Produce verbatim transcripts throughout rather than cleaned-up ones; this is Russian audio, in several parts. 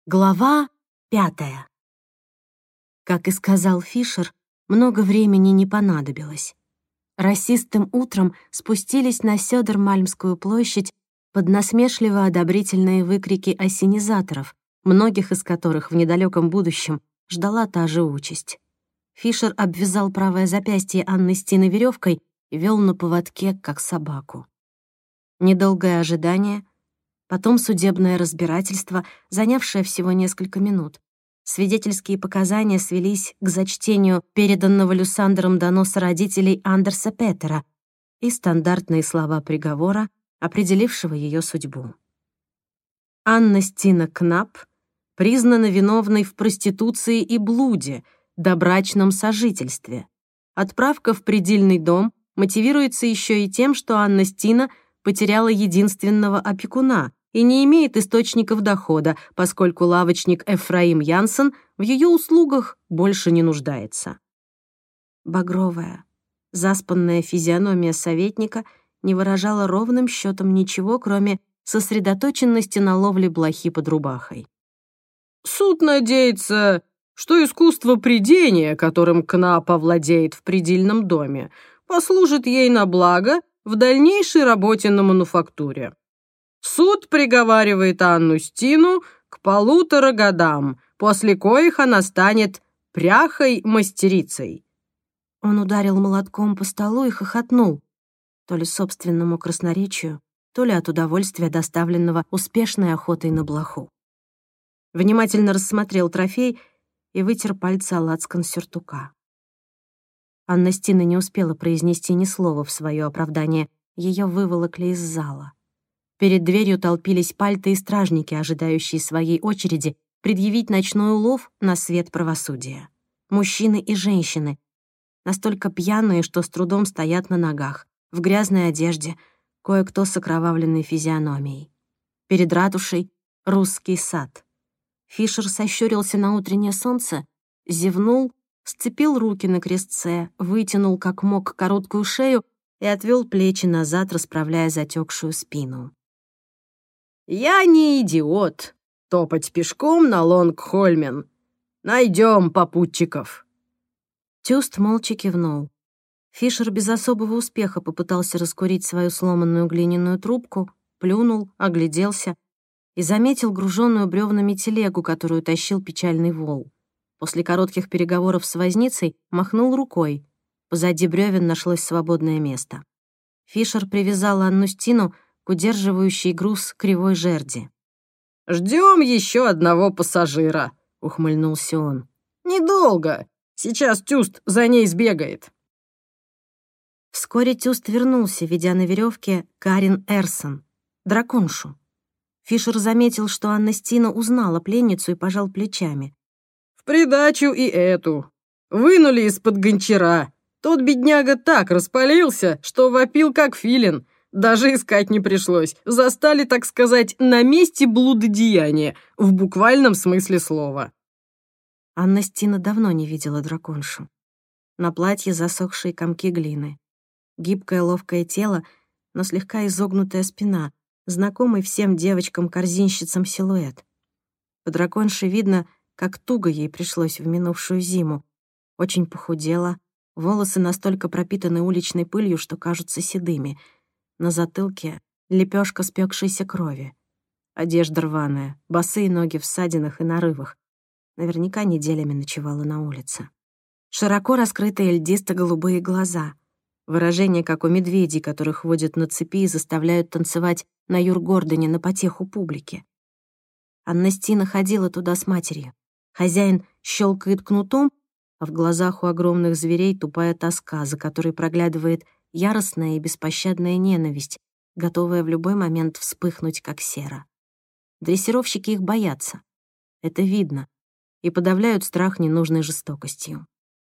Глава пятая. Как и сказал Фишер, много времени не понадобилось. Расистым утром спустились на Сёдермальмскую площадь под насмешливо-одобрительные выкрики ассенизаторов, многих из которых в недалеком будущем ждала та же участь. Фишер обвязал правое запястье Анны Стины веревкой и вел на поводке, как собаку. Недолгое ожидание — потом судебное разбирательство, занявшее всего несколько минут. Свидетельские показания свелись к зачтению переданного Люсандером доноса родителей Андерса Петера и стандартные слова приговора, определившего ее судьбу. Анна Стина Кнап признана виновной в проституции и блуде, добрачном сожительстве. Отправка в предельный дом мотивируется еще и тем, что Анна Стина потеряла единственного опекуна и не имеет источников дохода, поскольку лавочник Эфраим Янсен в ее услугах больше не нуждается. Багровая, заспанная физиономия советника не выражала ровным счетом ничего, кроме сосредоточенности на ловле блохи под рубахой. «Суд надеется, что искусство прядения, которым Кнап овладеет в предельном доме, послужит ей на благо в дальнейшей работе на мануфактуре. Суд приговаривает Анну Стину к полутора годам, после коих она станет пряхой-мастерицей». Он ударил молотком по столу и хохотнул, то ли собственному красноречию, то ли от удовольствия, доставленного успешной охотой на блоху. Внимательно рассмотрел трофей и вытер пальцы о лацкан сюртука. Анна Стина не успела произнести ни слова в свое оправдание, ее выволокли из зала. Перед дверью толпились пальты и стражники, ожидающие своей очереди предъявить ночной улов на свет правосудия. Мужчины и женщины, настолько пьяные, что с трудом стоят на ногах, в грязной одежде, кое-кто с окровавленной физиономией. Перед ратушей — русский сад. Фишер сощурился на утреннее солнце, зевнул, сцепил руки на крестце, вытянул как мог короткую шею и отвел плечи назад, расправляя затекшую спину. «Я не идиот. Топать пешком на Лонгхольмен. Найдем попутчиков». Тюст молча кивнул. Фишер без особого успеха попытался раскурить свою сломанную глиняную трубку, плюнул, огляделся и заметил груженную бревнами телегу, которую тащил печальный вол. После коротких переговоров с возницей махнул рукой. Позади бревен нашлось свободное место. Фишер привязал Анну Стину к удерживающей груз кривой жерди. «Ждем еще одного пассажира», — ухмыльнулся он. «Недолго. Сейчас Тюст за ней сбегает». Вскоре Тюст вернулся, ведя на веревке Карин Эрсон, драконшу. Фишер заметил, что Анна Стина узнала пленницу и пожал плечами. «В придачу и эту. Вынули из-под гончара. Тот бедняга так распалился, что вопил как филин. Даже искать не пришлось. Застали, так сказать, на месте блудодеяния, в буквальном смысле слова». Анна Стина давно не видела драконшу. На платье засохшие комки глины. Гибкое ловкое тело, но слегка изогнутая спина, знакомый всем девочкам-корзинщицам силуэт. По драконше видно, как туго ей пришлось в минувшую зиму. Очень похудела, волосы настолько пропитаны уличной пылью, что кажутся седыми. На затылке лепешка спекшейся крови. Одежда рваная, босые ноги в ссадинах и нарывах. Наверняка неделями ночевала на улице. Широко раскрытые льдисто-голубые глаза. Выражение, как у медведей, которых водят на цепи и заставляют танцевать на Юргордоне на потеху публики. Анна Стина ходила туда с матерью. Хозяин щелкает кнутом, а в глазах у огромных зверей тупая тоска, за которой проглядывает яростная и беспощадная ненависть, готовая в любой момент вспыхнуть, как сера. Дрессировщики их боятся. Это видно. И подавляют страх ненужной жестокостью.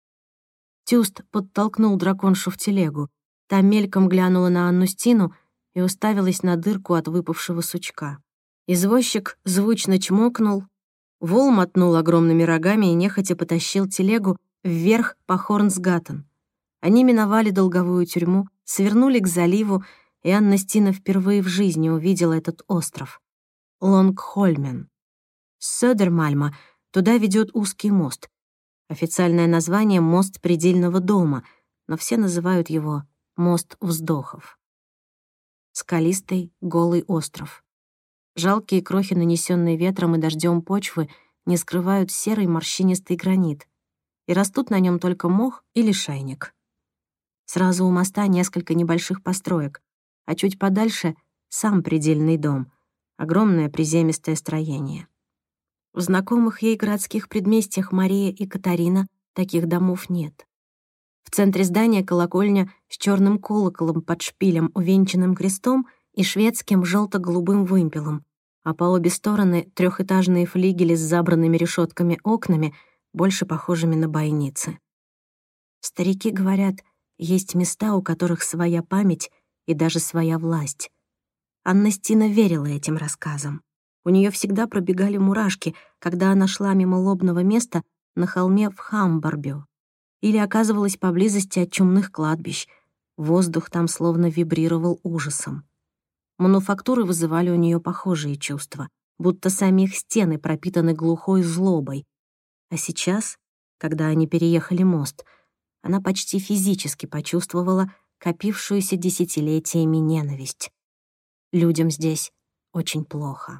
Тюст подтолкнул драконшу в телегу. Та мельком глянула на Анну Стину и уставилась на дырку от выпавшего сучка. Извозчик звучно чмокнул, вол мотнул огромными рогами и нехотя потащил телегу вверх по Хорнсгаттен. Они миновали долговую тюрьму, свернули к заливу, и Анна Стина впервые в жизни увидела этот остров — Лонгхольмен. С Södermalm туда ведет узкий мост. Официальное название — «Мост предельного дома», но все называют его «Мост вздохов». Скалистый, голый остров. Жалкие крохи, нанесенные ветром и дождем почвы, не скрывают серый морщинистый гранит, и растут на нем только мох и лишайник. Сразу у моста несколько небольших построек, а чуть подальше — сам предельный дом, огромное приземистое строение. В знакомых ей городских предместьях Мария и Катарина таких домов нет. В центре здания колокольня с черным колоколом под шпилем, увенчанным крестом и шведским желто-голубым вымпелом, а по обе стороны трехэтажные флигели с забранными решетками окнами, больше похожими на бойницы. Старики говорят, есть места, у которых своя память и даже своя власть. Анна Стина верила этим рассказам. У нее всегда пробегали мурашки, когда она шла мимо лобного места на холме в Хамбарбю или оказывалась поблизости от чумных кладбищ. Воздух там словно вибрировал ужасом. Мануфактуры вызывали у нее похожие чувства, будто самих стены пропитаны глухой злобой. А сейчас, когда они переехали мост, она почти физически почувствовала копившуюся десятилетиями ненависть. Людям здесь очень плохо.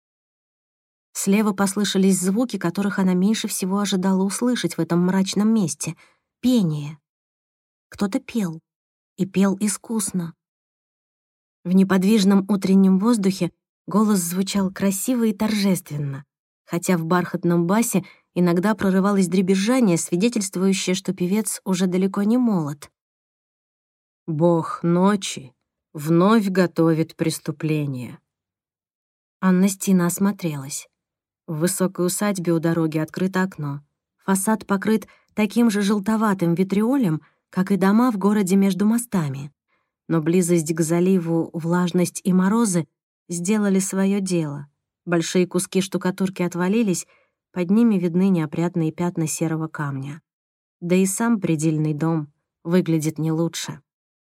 Слева послышались звуки, которых она меньше всего ожидала услышать в этом мрачном месте — пение. Кто-то пел, и пел искусно. В неподвижном утреннем воздухе голос звучал красиво и торжественно, хотя в бархатном басе иногда прорывалось дребезжание, свидетельствующее, что певец уже далеко не молод. «Бог ночи вновь готовит преступление». Анна Стина осмотрелась. В высокой усадьбе у дороги открыто окно. Фасад покрыт таким же желтоватым витриолем, как и дома в городе между мостами. Но близость к заливу, влажность и морозы сделали свое дело. Большие куски штукатурки отвалились, под ними видны неопрятные пятна серого камня. Да и сам предельный дом выглядит не лучше.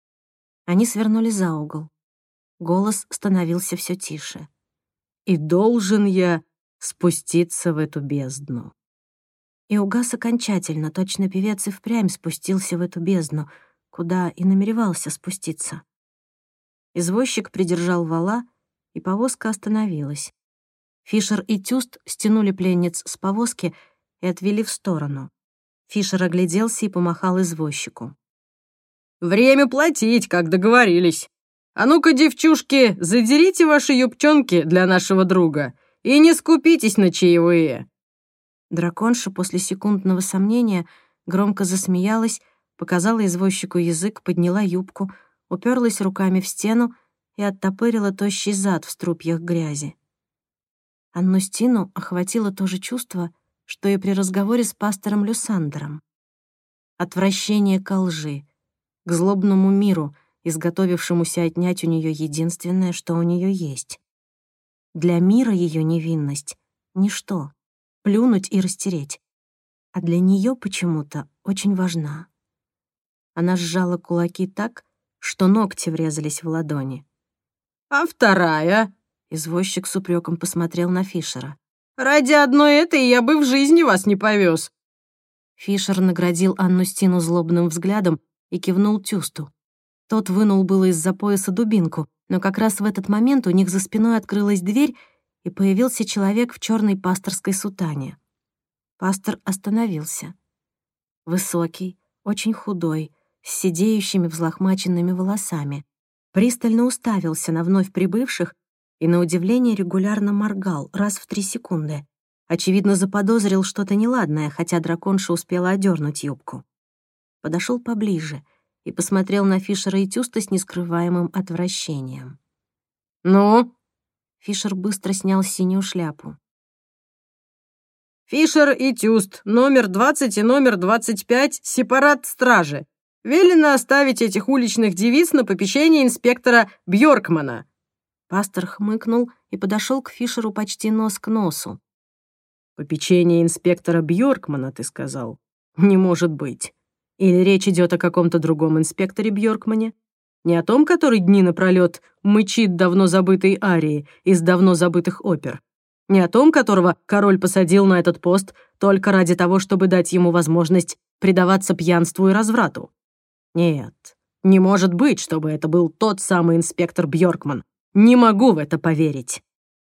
Они свернули за угол. Голос становился все тише. «И должен я спуститься в эту бездну». И угас окончательно, точно певец и впрямь спустился в эту бездну, куда и намеревался спуститься. Извозчик придержал вола, и повозка остановилась. Фишер и Тюст стянули пленниц с повозки и отвели в сторону. Фишер огляделся и помахал извозчику. «Время платить, как договорились. А ну-ка, девчушки, задерите ваши юбчонки для нашего друга и не скупитесь на чаевые». Драконша после секундного сомнения громко засмеялась, показала извозчику язык, подняла юбку, уперлась руками в стену и оттопырила тощий зад в струпьях грязи. Анну Стину охватило то же чувство, что и при разговоре с пастором Люсандером. Отвращение ко лжи, к злобному миру, изготовившемуся отнять у нее единственное, что у нее есть. Для мира ее невинность — ничто, плюнуть и растереть. А для нее почему-то очень важна. Она сжала кулаки так, что ногти врезались в ладони. «А вторая?» — извозчик с упреком посмотрел на Фишера. «Ради одной этой я бы в жизни вас не повез». Фишер наградил Анну Стину злобным взглядом и кивнул Тюсту. Тот вынул было из-за пояса дубинку, но как раз в этот момент у них за спиной открылась дверь, и появился человек в черной пасторской сутане. Пастор остановился. Высокий, очень худой, с сидеющими взлохмаченными волосами. Пристально уставился на вновь прибывших и, на удивление, регулярно моргал раз в три секунды. Очевидно, заподозрил что-то неладное, хотя драконша успела одернуть юбку. Подошел поближе и посмотрел на Фишера и Тюста с нескрываемым отвращением. «Ну?» Фишер быстро снял синюю шляпу. «Фишер и Тюст, номер двадцать и номер двадцать пять, сепарат стражи. Велено оставить этих уличных девиц на попечение инспектора Бьоркмана». Пастор хмыкнул и подошел к Фишеру почти нос к носу. «Попечение инспектора Бьоркмана, ты сказал? Не может быть. Или речь идет о каком-то другом инспекторе Бьоркмане? Не о том, который дни напролёт мычит давно забытой арии из давно забытых опер? Не о том, которого король посадил на этот пост только ради того, чтобы дать ему возможность предаваться пьянству и разврату. Нет, не может быть, чтобы это был тот самый инспектор Бьоркман. Не могу в это поверить.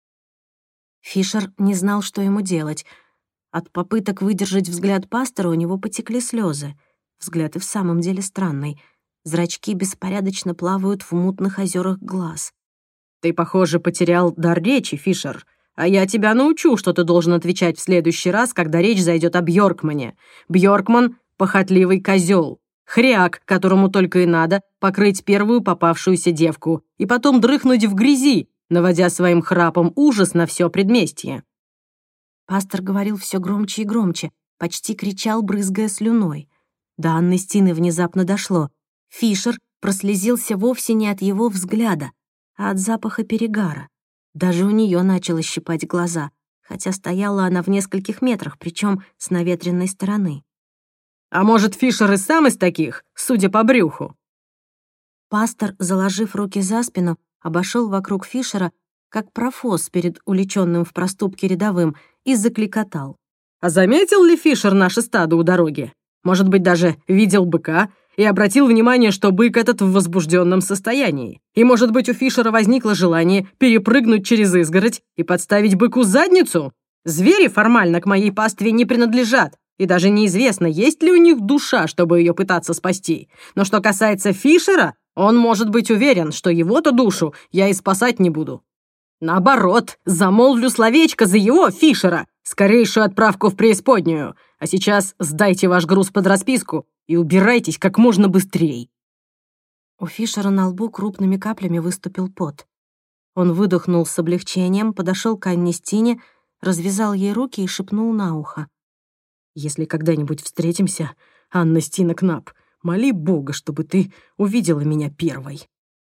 Фишер не знал, что ему делать. От попыток выдержать взгляд пастора у него потекли слезы. Взгляд и в самом деле странный. Зрачки беспорядочно плавают в мутных озерах глаз. Ты, похоже, потерял дар речи, Фишер. А я тебя научу, что ты должен отвечать в следующий раз, когда речь зайдет о Бьоркмане. Бьоркман — похотливый козел. Хряк, которому только и надо покрыть первую попавшуюся девку и потом дрыхнуть в грязи, наводя своим храпом ужас на все предместье. Пастор говорил все громче и громче, почти кричал, брызгая слюной. До Анны Стины внезапно дошло. Фишер прослезился вовсе не от его взгляда, а от запаха перегара. Даже у нее начало щипать глаза, хотя стояла она в нескольких метрах, причем с наветренной стороны. А может, Фишер и сам из таких, судя по брюху? Пастор, заложив руки за спину, обошел вокруг Фишера, как профос перед уличенным в проступке рядовым, и закликотал. А заметил ли Фишер наше стадо у дороги? Может быть, даже видел быка и обратил внимание, что бык этот в возбужденном состоянии. И, может быть, у Фишера возникло желание перепрыгнуть через изгородь и подставить быку задницу? Звери формально к моей пастве не принадлежат, и даже неизвестно, есть ли у них душа, чтобы ее пытаться спасти. Но что касается Фишера, он может быть уверен, что его-то душу я и спасать не буду. Наоборот, замолвлю словечко за его, Фишера, скорейшую отправку в преисподнюю. А сейчас сдайте ваш груз под расписку и убирайтесь как можно быстрее. У Фишера на лбу крупными каплями выступил пот. Он выдохнул с облегчением, подошел к Анне Стине, развязал ей руки и шепнул на ухо. «Если когда-нибудь встретимся, Анна Стина Кнап, моли Бога, чтобы ты увидела меня первой».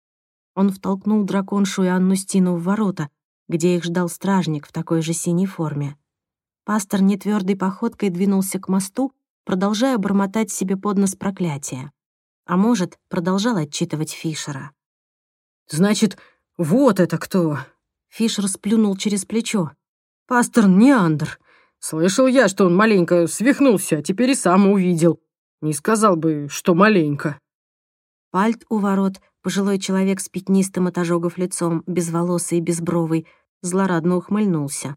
Он втолкнул драконшу и Анну Стину в ворота, где их ждал стражник в такой же синей форме. Пастор нетвёрдой походкой двинулся к мосту, продолжая бормотать себе под нос проклятия. А может, продолжал отчитывать Фишера. «Значит, вот это кто!» Фишер сплюнул через плечо. «Пастор Неандр. Слышал я, что он маленько свихнулся, а теперь и сам увидел. Не сказал бы, что маленько». Пальт у ворот, пожилой человек с пятнистым от ожогов лицом, безволосый и безбровый, злорадно ухмыльнулся.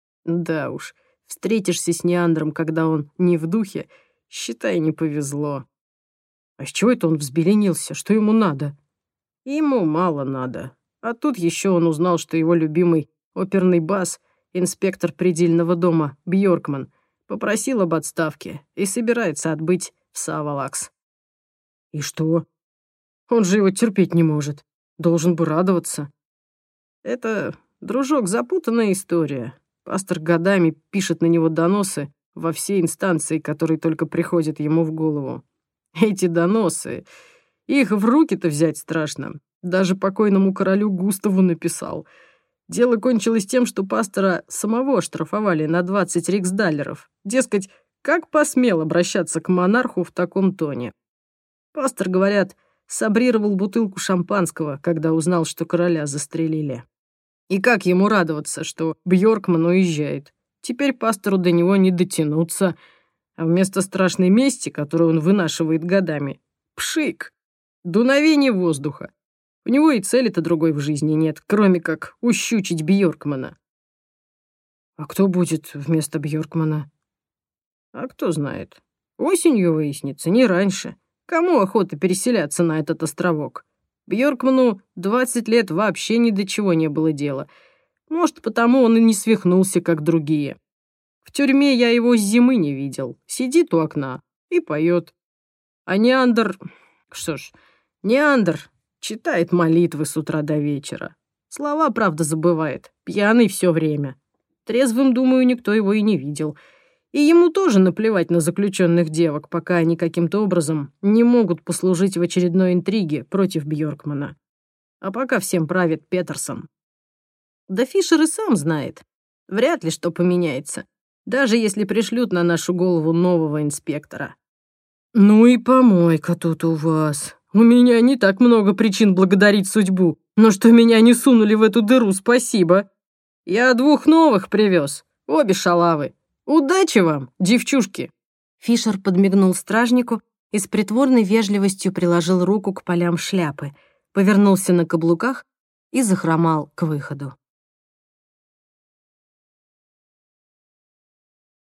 «Да уж, встретишься с Неандром, когда он не в духе, считай, не повезло. А с чего это он взбеленился? Что ему надо?» «Ему мало надо. А тут еще он узнал, что его любимый оперный бас, инспектор предельного дома Бьоркман, попросил об отставке и собирается отбыть в Савалакс». «И что? Он же его терпеть не может. Должен бы радоваться». «Это, дружок, запутанная история. Пастор годами пишет на него доносы во все инстанции, которые только приходят ему в голову. Эти доносы, их в руки-то взять страшно. Даже покойному королю Густаву написал. Дело кончилось тем, что пастора самого штрафовали на двадцать риксдаллеров. Дескать, как посмел обращаться к монарху в таком тоне. Пастор, говорят, сабрировал бутылку шампанского, когда узнал, что короля застрелили. И как ему радоваться, что Бьоркман уезжает? Теперь пастору до него не дотянуться. А вместо страшной мести, которую он вынашивает годами, пшик, дуновение воздуха. У него и цели-то другой в жизни нет, кроме как ущучить Бьоркмана. А кто будет вместо Бьоркмана? А кто знает. Осенью выяснится, не раньше. Кому охота переселяться на этот островок? Бьоркману двадцать лет вообще ни до чего не было дела. Может, потому он и не свихнулся, как другие. В тюрьме я его с зимы не видел. Сидит у окна и поет. А Неандр... Что ж, Неандр читает молитвы с утра до вечера. Слова, правда, забывает. Пьяный все время. Трезвым, думаю, никто его и не видел. И ему тоже наплевать на заключенных девок, пока они каким-то образом не могут послужить в очередной интриге против Бьоркмана. А пока всем правит Петерсон. Да Фишер и сам знает. Вряд ли что поменяется, даже если пришлют на нашу голову нового инспектора. «Ну и помойка тут у вас. У меня не так много причин благодарить судьбу, но что меня не сунули в эту дыру, спасибо». Я двух новых привез, обе шалавы. Удачи вам, девчушки!» Фишер подмигнул стражнику и с притворной вежливостью приложил руку к полям шляпы, повернулся на каблуках и захромал к выходу.